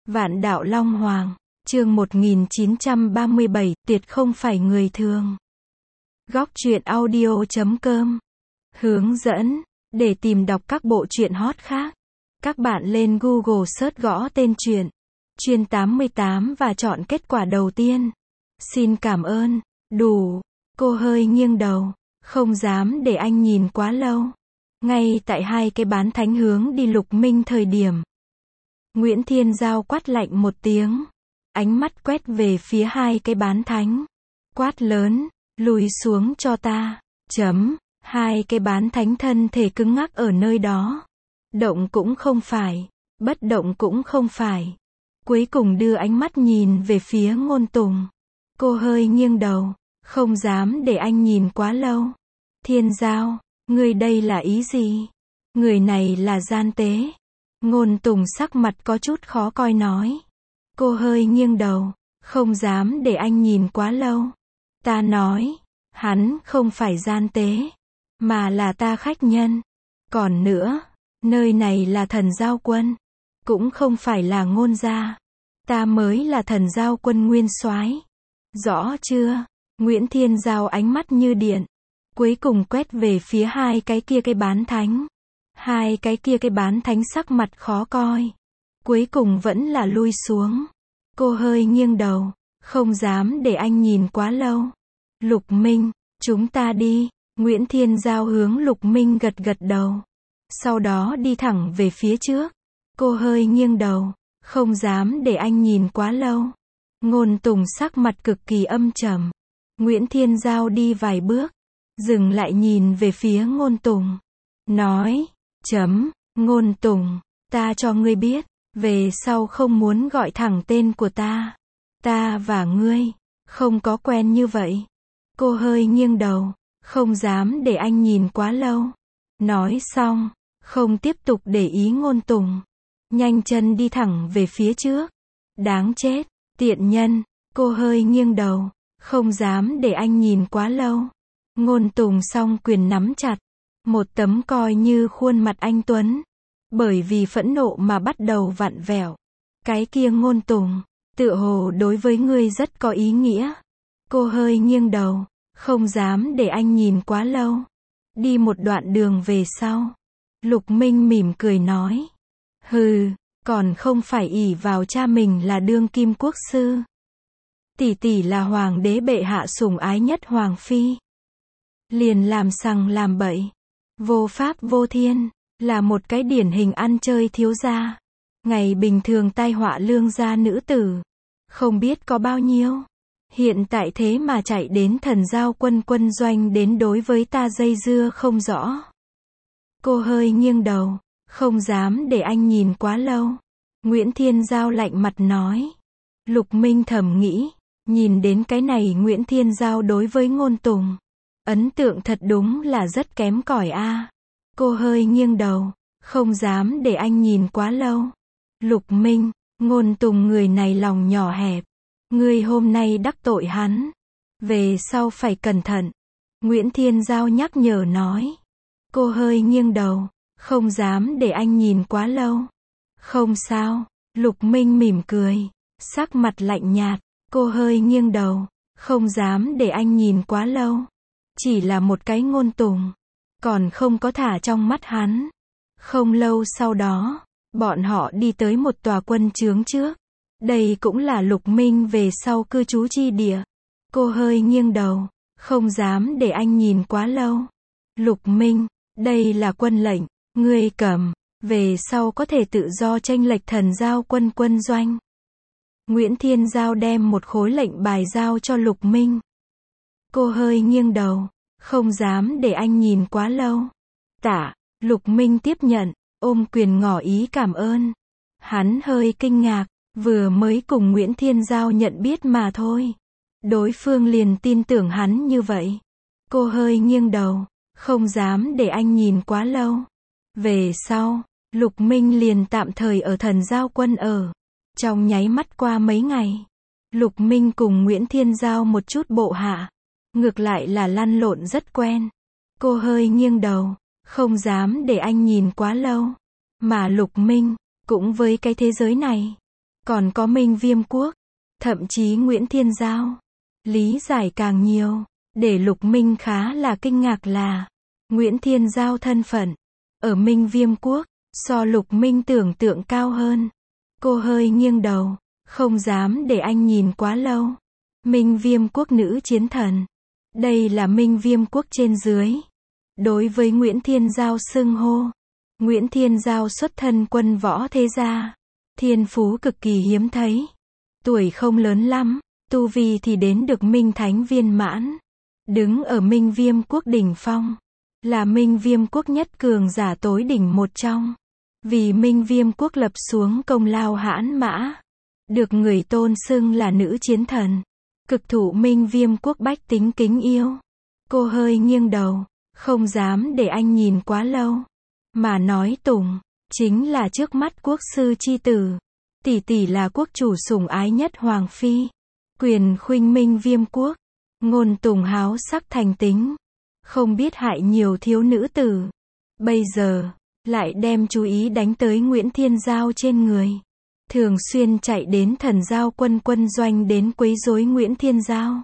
Vạn đạo Long Hoàng, chương 1937, tuyệt không phải người thường. Góc truyện audio.com hướng dẫn, để tìm đọc các bộ truyện hot khác. Các bạn lên Google search gõ tên truyện, Chuyên 88 và chọn kết quả đầu tiên. Xin cảm ơn, đủ. Cô hơi nghiêng đầu, không dám để anh nhìn quá lâu. Ngay tại hai cái bán thánh hướng đi Lục Minh thời điểm. Nguyễn Thiên Giao quát lạnh một tiếng. Ánh mắt quét về phía hai cái bán thánh. Quát lớn, lùi xuống cho ta. Hai cái bán thánh thân thể cứng ngắc ở nơi đó. Động cũng không phải, bất động cũng không phải. Cuối cùng đưa ánh mắt nhìn về phía Ngôn Tùng. Cô hơi nghiêng đầu, không dám để anh nhìn quá lâu. Thiên Giao, người đây là ý gì? Người này là gian tế. Ngôn Tùng sắc mặt có chút khó coi nói. Cô hơi nghiêng đầu, không dám để anh nhìn quá lâu. Ta nói, hắn không phải gian tế, mà là ta khách nhân. Còn nữa, nơi này là Thần Giao Quân, cũng không phải là Ngôn gia. Ta mới là Thần Giao Quân nguyên soái. Rõ chưa? Nguyễn Thiên Giao ánh mắt như điện, cuối cùng quét về phía hai cái kia cái bán thánh. Hai cái kia cái bán thánh sắc mặt khó coi. Cuối cùng vẫn là lui xuống. Cô hơi nghiêng đầu, không dám để anh nhìn quá lâu. Lục Minh, chúng ta đi. Nguyễn Thiên Giao hướng Lục Minh gật gật đầu. Sau đó đi thẳng về phía trước. Cô hơi nghiêng đầu, không dám để anh nhìn quá lâu. Ngôn Tùng sắc mặt cực kỳ âm trầm. Nguyễn Thiên Giao đi vài bước, dừng lại nhìn về phía Ngôn Tùng. Nói, Ngôn Tùng, ta cho ngươi biết, về sau không muốn gọi thẳng tên của ta. Ta và ngươi, không có quen như vậy. Cô hơi nghiêng đầu, không dám để anh nhìn quá lâu. Nói xong, không tiếp tục để ý Ngôn Tùng. Nhanh chân đi thẳng về phía trước. Đáng chết, tiện nhân. Cô hơi nghiêng đầu, không dám để anh nhìn quá lâu. Ngôn Tùng song quyền nắm chặt. Một tấm coi như khuôn mặt anh tuấn. Bởi vì phẫn nộ mà bắt đầu vặn vẹo. Cái kia Ngôn Tùng, tựa hồ đối với ngươi rất có ý nghĩa. Cô hơi nghiêng đầu, không dám để anh nhìn quá lâu. Đi một đoạn đường về sau. Lục Minh mỉm cười nói. Hừ, còn không phải ỷ vào cha mình là đương kim quốc sư. Tỷ tỷ là hoàng đế bệ hạ sủng ái nhất hoàng phi. Liền làm sằng làm bậy. Vô pháp vô thiên, là một cái điển hình ăn chơi thiếu gia. Ngày bình thường tai họa lương gia nữ tử. Không biết có bao nhiêu. Hiện tại thế mà chạy đến Thần Giao Quân quân doanh đến đối với ta dây dưa không rõ. Cô hơi nghiêng đầu, không dám để anh nhìn quá lâu. Nguyễn Thiên Giao lạnh mặt nói. Lục Minh thầm nghĩ, nhìn đến cái này Nguyễn Thiên Giao đối với Ngôn Tùng. Ấn tượng thật đúng là rất kém cỏi a. Cô hơi nghiêng đầu, không dám để anh nhìn quá lâu. Lục Minh, Ngôn Tùng người này lòng nhỏ hẹp. Ngươi hôm nay đắc tội hắn. Về sau phải cẩn thận. Nguyễn Thiên Giao nhắc nhở nói. Cô hơi nghiêng đầu, không dám để anh nhìn quá lâu. Không sao. Lục Minh mỉm cười, sắc mặt lạnh nhạt. Cô hơi nghiêng đầu, không dám để anh nhìn quá lâu. Chỉ là một cái Ngôn Tùng, còn không có thả trong mắt hắn. Không lâu sau đó, bọn họ đi tới một tòa quân trướng trước. Đây cũng là Lục Minh về sau cư trú chi địa. Cô hơi nghiêng đầu, không dám để anh nhìn quá lâu. Lục Minh, đây là quân lệnh, ngươi cầm, về sau có thể tự do chênh lệch Thần Giao Quân quân doanh. Nguyễn Thiên Giao đem một khối lệnh bài giao cho Lục Minh. Cô hơi nghiêng đầu, không dám để anh nhìn quá lâu. Tạ, Lục Minh tiếp nhận, ôm quyền ngỏ ý cảm ơn. Hắn hơi kinh ngạc, vừa mới cùng Nguyễn Thiên Giao nhận biết mà thôi. Đối phương liền tin tưởng hắn như vậy. Cô hơi nghiêng đầu, không dám để anh nhìn quá lâu. Về sau, Lục Minh liền tạm thời ở Thần Giao Quân ở. Trong nháy mắt qua mấy ngày, Lục Minh cùng Nguyễn Thiên Giao một chút bộ hạ. Ngược lại là lăn lộn rất quen. Cô hơi nghiêng đầu, không dám để anh nhìn quá lâu. Mà Lục Minh, cũng với cái thế giới này, Còn có Minh Viêm Quốc, thậm chí Nguyễn Thiên Giao. Lý giải càng nhiều, để Lục Minh khá là kinh ngạc là, Nguyễn Thiên Giao thân phận, ở Minh Viêm Quốc, so Lục Minh tưởng tượng cao hơn. Cô hơi nghiêng đầu, không dám để anh nhìn quá lâu. Minh Viêm Quốc nữ chiến thần. Đây là Minh Viêm Quốc trên dưới. Đối với Nguyễn Thiên Giao xưng hô. Nguyễn Thiên Giao xuất thân quân võ thế gia. Thiên phú cực kỳ hiếm thấy. Tuổi không lớn lắm, tu vi thì đến được Minh Thánh viên mãn. Đứng ở Minh Viêm Quốc đỉnh phong. Là Minh Viêm Quốc nhất cường giả tối đỉnh một trong. Vì Minh Viêm Quốc lập xuống công lao hãn mã. Được người tôn xưng là nữ chiến thần. Cực thụ Minh Viêm Quốc bách tính kính yêu. Cô hơi nghiêng đầu, không dám để anh nhìn quá lâu. Mà nói Tùng, chính là trước mắt quốc sư chi tử. Tỷ tỷ là quốc chủ sủng ái nhất Hoàng Phi. Quyền khuynh Minh Viêm Quốc. Ngôn Tùng háo sắc thành tính. Không biết hại nhiều thiếu nữ tử. Bây giờ, lại đem chú ý đánh tới Nguyễn Thiên Giao trên người. Thường xuyên chạy đến Thần Giao quân doanh đến quấy rối Nguyễn Thiên Giao.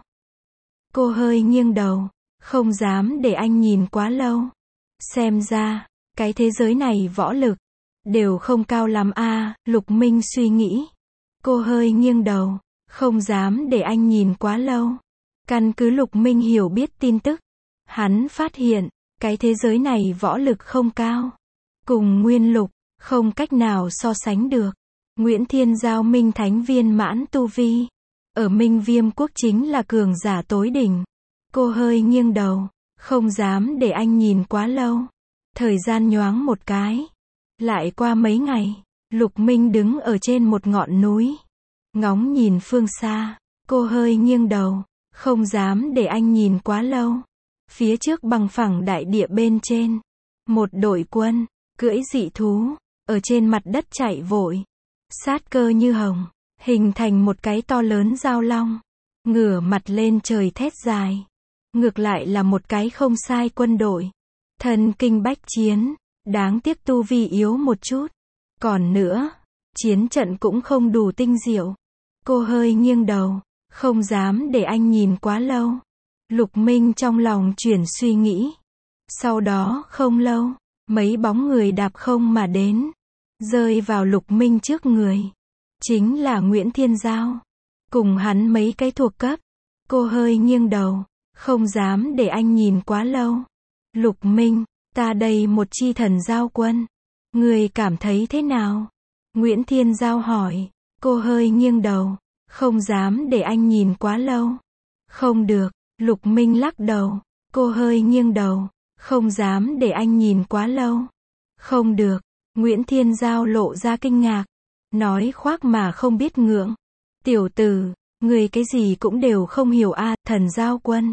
Cô hơi nghiêng đầu, không dám để anh nhìn quá lâu. Xem ra, cái thế giới này võ lực, đều không cao lắm a. Lục Minh suy nghĩ. Cô hơi nghiêng đầu, không dám để anh nhìn quá lâu. Căn cứ Lục Minh hiểu biết tin tức. Hắn phát hiện, cái thế giới này võ lực không cao. Cùng Nguyên Lục, không cách nào so sánh được. Nguyễn Thiên Giao Minh Thánh viên mãn tu vi. Ở Minh Viêm Quốc chính là cường giả tối đỉnh. Cô hơi nghiêng đầu, không dám để anh nhìn quá lâu. Thời gian nhoáng một cái. Lại qua mấy ngày, Lục Minh đứng ở trên một ngọn núi. Ngóng nhìn phương xa, cô hơi nghiêng đầu, không dám để anh nhìn quá lâu. Phía trước bằng phẳng đại địa bên trên. Một đội quân, cưỡi dị thú, ở trên mặt đất chạy vội. Sát cơ như hồng, hình thành một cái to lớn giao long. Ngửa mặt lên trời thét dài. Ngược lại là một cái không sai quân đội. Thần kinh bách chiến, đáng tiếc tu vi yếu một chút. Còn nữa, chiến trận cũng không đủ tinh diệu. Cô hơi nghiêng đầu, không dám để anh nhìn quá lâu. Lục Minh trong lòng chuyển suy nghĩ. Sau đó không lâu, mấy bóng người đạp không mà đến. Rơi vào Lục Minh trước người. Chính là Nguyễn Thiên Giao. Cùng hắn mấy cái thuộc cấp. Cô hơi nghiêng đầu, không dám để anh nhìn quá lâu. Lục Minh, ta đây một chi Thần Giao quân. Người cảm thấy thế nào? Nguyễn Thiên Giao hỏi. Cô hơi nghiêng đầu, không dám để anh nhìn quá lâu. Không được, Lục Minh lắc đầu. Cô hơi nghiêng đầu, không dám để anh nhìn quá lâu. Không được, Nguyễn Thiên Giao lộ ra kinh ngạc. Nói khoác mà không biết ngượng. Tiểu tử, người cái gì cũng đều không hiểu a. Thần Giao quân.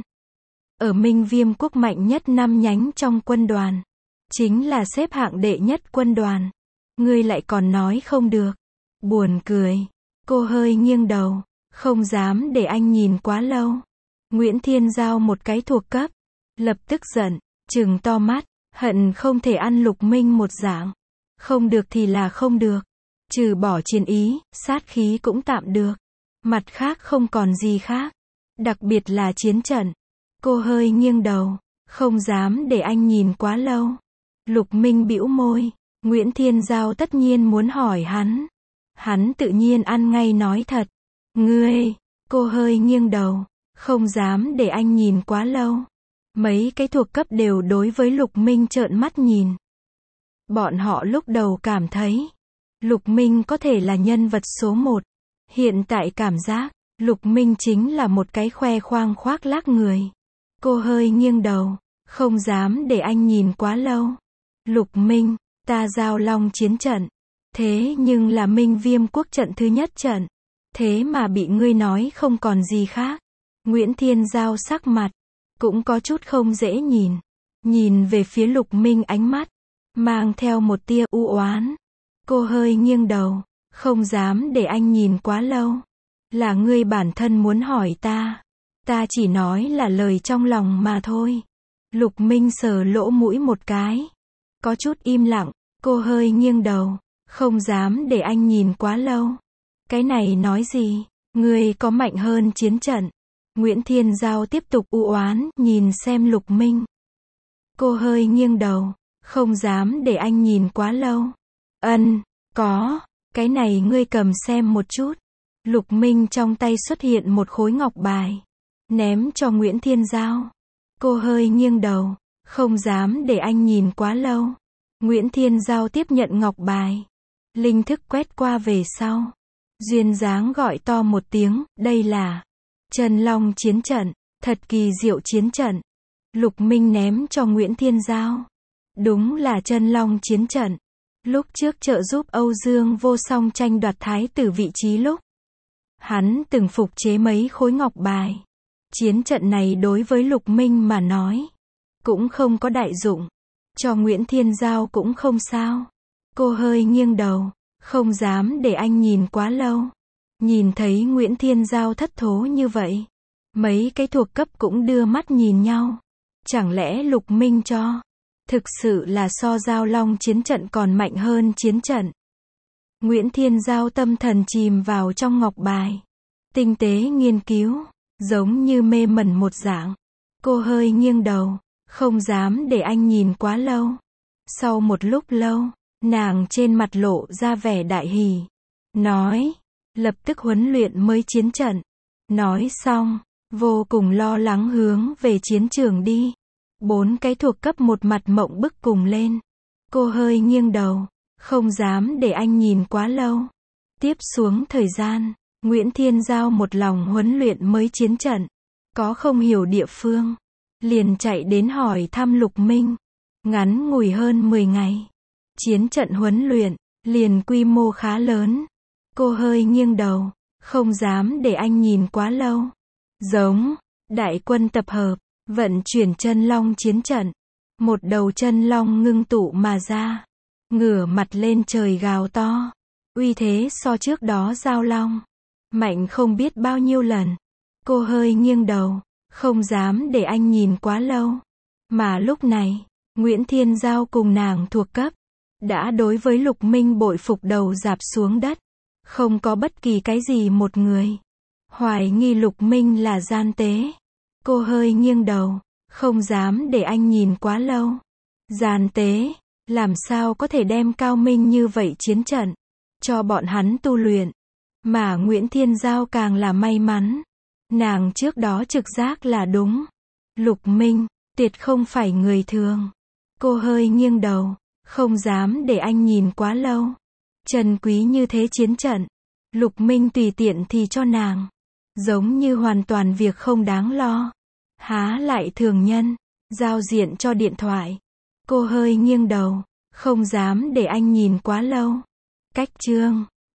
Ở Minh Viêm Quốc mạnh nhất 5 nhánh trong quân đoàn. Chính là xếp hạng đệ nhất quân đoàn. Ngươi lại còn nói không được. Buồn cười. Cô hơi nghiêng đầu, không dám để anh nhìn quá lâu. Nguyễn Thiên Giao một cái thuộc cấp. Lập tức giận, trừng to mắt, hận không thể ăn Lục Minh một dạng. Không được thì là không được. Trừ bỏ chiến ý, sát khí cũng tạm được. Mặt khác không còn gì khác. Đặc biệt là chiến trận. Cô hơi nghiêng đầu, không dám để anh nhìn quá lâu. Lục Minh bĩu môi. Nguyễn Thiên Giao tất nhiên muốn hỏi hắn. Hắn tự nhiên ăn ngay nói thật. Ngươi, cô hơi nghiêng đầu, không dám để anh nhìn quá lâu. Mấy cái thuộc cấp đều đối với Lục Minh trợn mắt nhìn. Bọn họ lúc đầu cảm thấy, Lục Minh có thể là nhân vật số 1. Hiện tại cảm giác, Lục Minh chính là một cái khoe khoang khoác lác người. Cô hơi nghiêng đầu, không dám để anh nhìn quá lâu. Lục Minh, ta Giao Long chiến trận. Thế nhưng là Minh Viêm Quốc trận thứ nhất trận. Thế mà bị ngươi nói không còn gì khác. Nguyễn Thiên Giao sắc mặt, cũng có chút không dễ nhìn. Nhìn về phía Lục Minh ánh mắt, mang theo một tia u oán. Cô hơi nghiêng đầu, không dám để anh nhìn quá lâu. Là ngươi bản thân muốn hỏi ta. Ta chỉ nói là lời trong lòng mà thôi. Lục Minh sờ lỗ mũi một cái. Có chút im lặng, cô hơi nghiêng đầu, không dám để anh nhìn quá lâu. Cái này nói gì? Ngươi có mạnh hơn chiến trận? Nguyễn Thiên Giao tiếp tục u oán, nhìn xem Lục Minh. Cô hơi nghiêng đầu, không dám để anh nhìn quá lâu. Có, cái này ngươi cầm xem một chút. Lục Minh trong tay xuất hiện một khối ngọc bài, ném cho Nguyễn Thiên Giao. Cô hơi nghiêng đầu, không dám để anh nhìn quá lâu. Nguyễn Thiên Giao tiếp nhận ngọc bài, linh thức quét qua về sau. Duyên dáng gọi to một tiếng, đây là Chân Long chiến trận, thật kỳ diệu chiến trận. Lục Minh ném cho Nguyễn Thiên Giao. Đúng là Chân Long chiến trận. Lúc trước trợ giúp Âu Dương Vô Song tranh đoạt thái tử vị trí lúc, hắn từng phục chế mấy khối ngọc bài. Chiến trận này đối với Lục Minh mà nói, cũng không có đại dụng. Cho Nguyễn Thiên Giao cũng không sao. Cô hơi nghiêng đầu, không dám để anh nhìn quá lâu. Nhìn thấy Nguyễn Thiên Giao thất thố như vậy, mấy cái thuộc cấp cũng đưa mắt nhìn nhau. Chẳng lẽ Lục Minh cho? Thực sự là so Giao Long chiến trận còn mạnh hơn chiến trận. Nguyễn Thiên Giao tâm thần chìm vào trong ngọc bài, tinh tế nghiên cứu, giống như mê mẩn một dạng. Cô hơi nghiêng đầu, không dám để anh nhìn quá lâu. Sau một lúc lâu, nàng trên mặt lộ ra vẻ đại hỉ. Nói, lập tức huấn luyện mới chiến trận. Nói xong, vô cùng lo lắng hướng về chiến trường đi. 4 cái thuộc cấp một mặt mộng bức cùng lên. Cô hơi nghiêng đầu, không dám để anh nhìn quá lâu. Tiếp xuống thời gian, Nguyễn Thiên Giao một lòng huấn luyện mới chiến trận. Có không hiểu địa phương, liền chạy đến hỏi thăm Lục Minh. Ngắn ngủi hơn 10 ngày. Chiến trận huấn luyện, liền quy mô khá lớn. Cô hơi nghiêng đầu, không dám để anh nhìn quá lâu. Giống, đại quân tập hợp, vận chuyển Chân Long chiến trận. Một đầu chân long ngưng tụ mà ra, ngửa mặt lên trời gào to. Uy thế so trước đó Giao Long mạnh không biết bao nhiêu lần. Cô hơi nghiêng đầu, không dám để anh nhìn quá lâu. Mà lúc này, Nguyễn Thiên Giao cùng nàng thuộc cấp, đã đối với Lục Minh bội phục đầu rạp xuống đất. Không có bất kỳ cái gì một người hoài nghi Lục Minh là gian tế. Cô hơi nghiêng đầu, không dám để anh nhìn quá lâu. Gian tế, làm sao có thể đem cao minh như vậy chiến trận cho bọn hắn tu luyện. Mà Nguyễn Thiên Giao càng là may mắn. Nàng trước đó trực giác là đúng. Lục Minh, tuyệt không phải người thường. Cô hơi nghiêng đầu, không dám để anh nhìn quá lâu. Trân quý như thế chiến trận, Lục Minh tùy tiện thì cho nàng, giống như hoàn toàn việc không đáng lo. Há lại thường nhân, giao diện cho điện thoại. Cô hơi nghiêng đầu, không dám để anh nhìn quá lâu. Cách chương